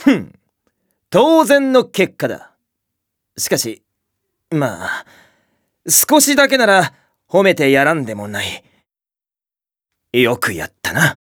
当然の結果だ。しかし、まあ、少しだけなら褒めてやらんでもない。よくやったな。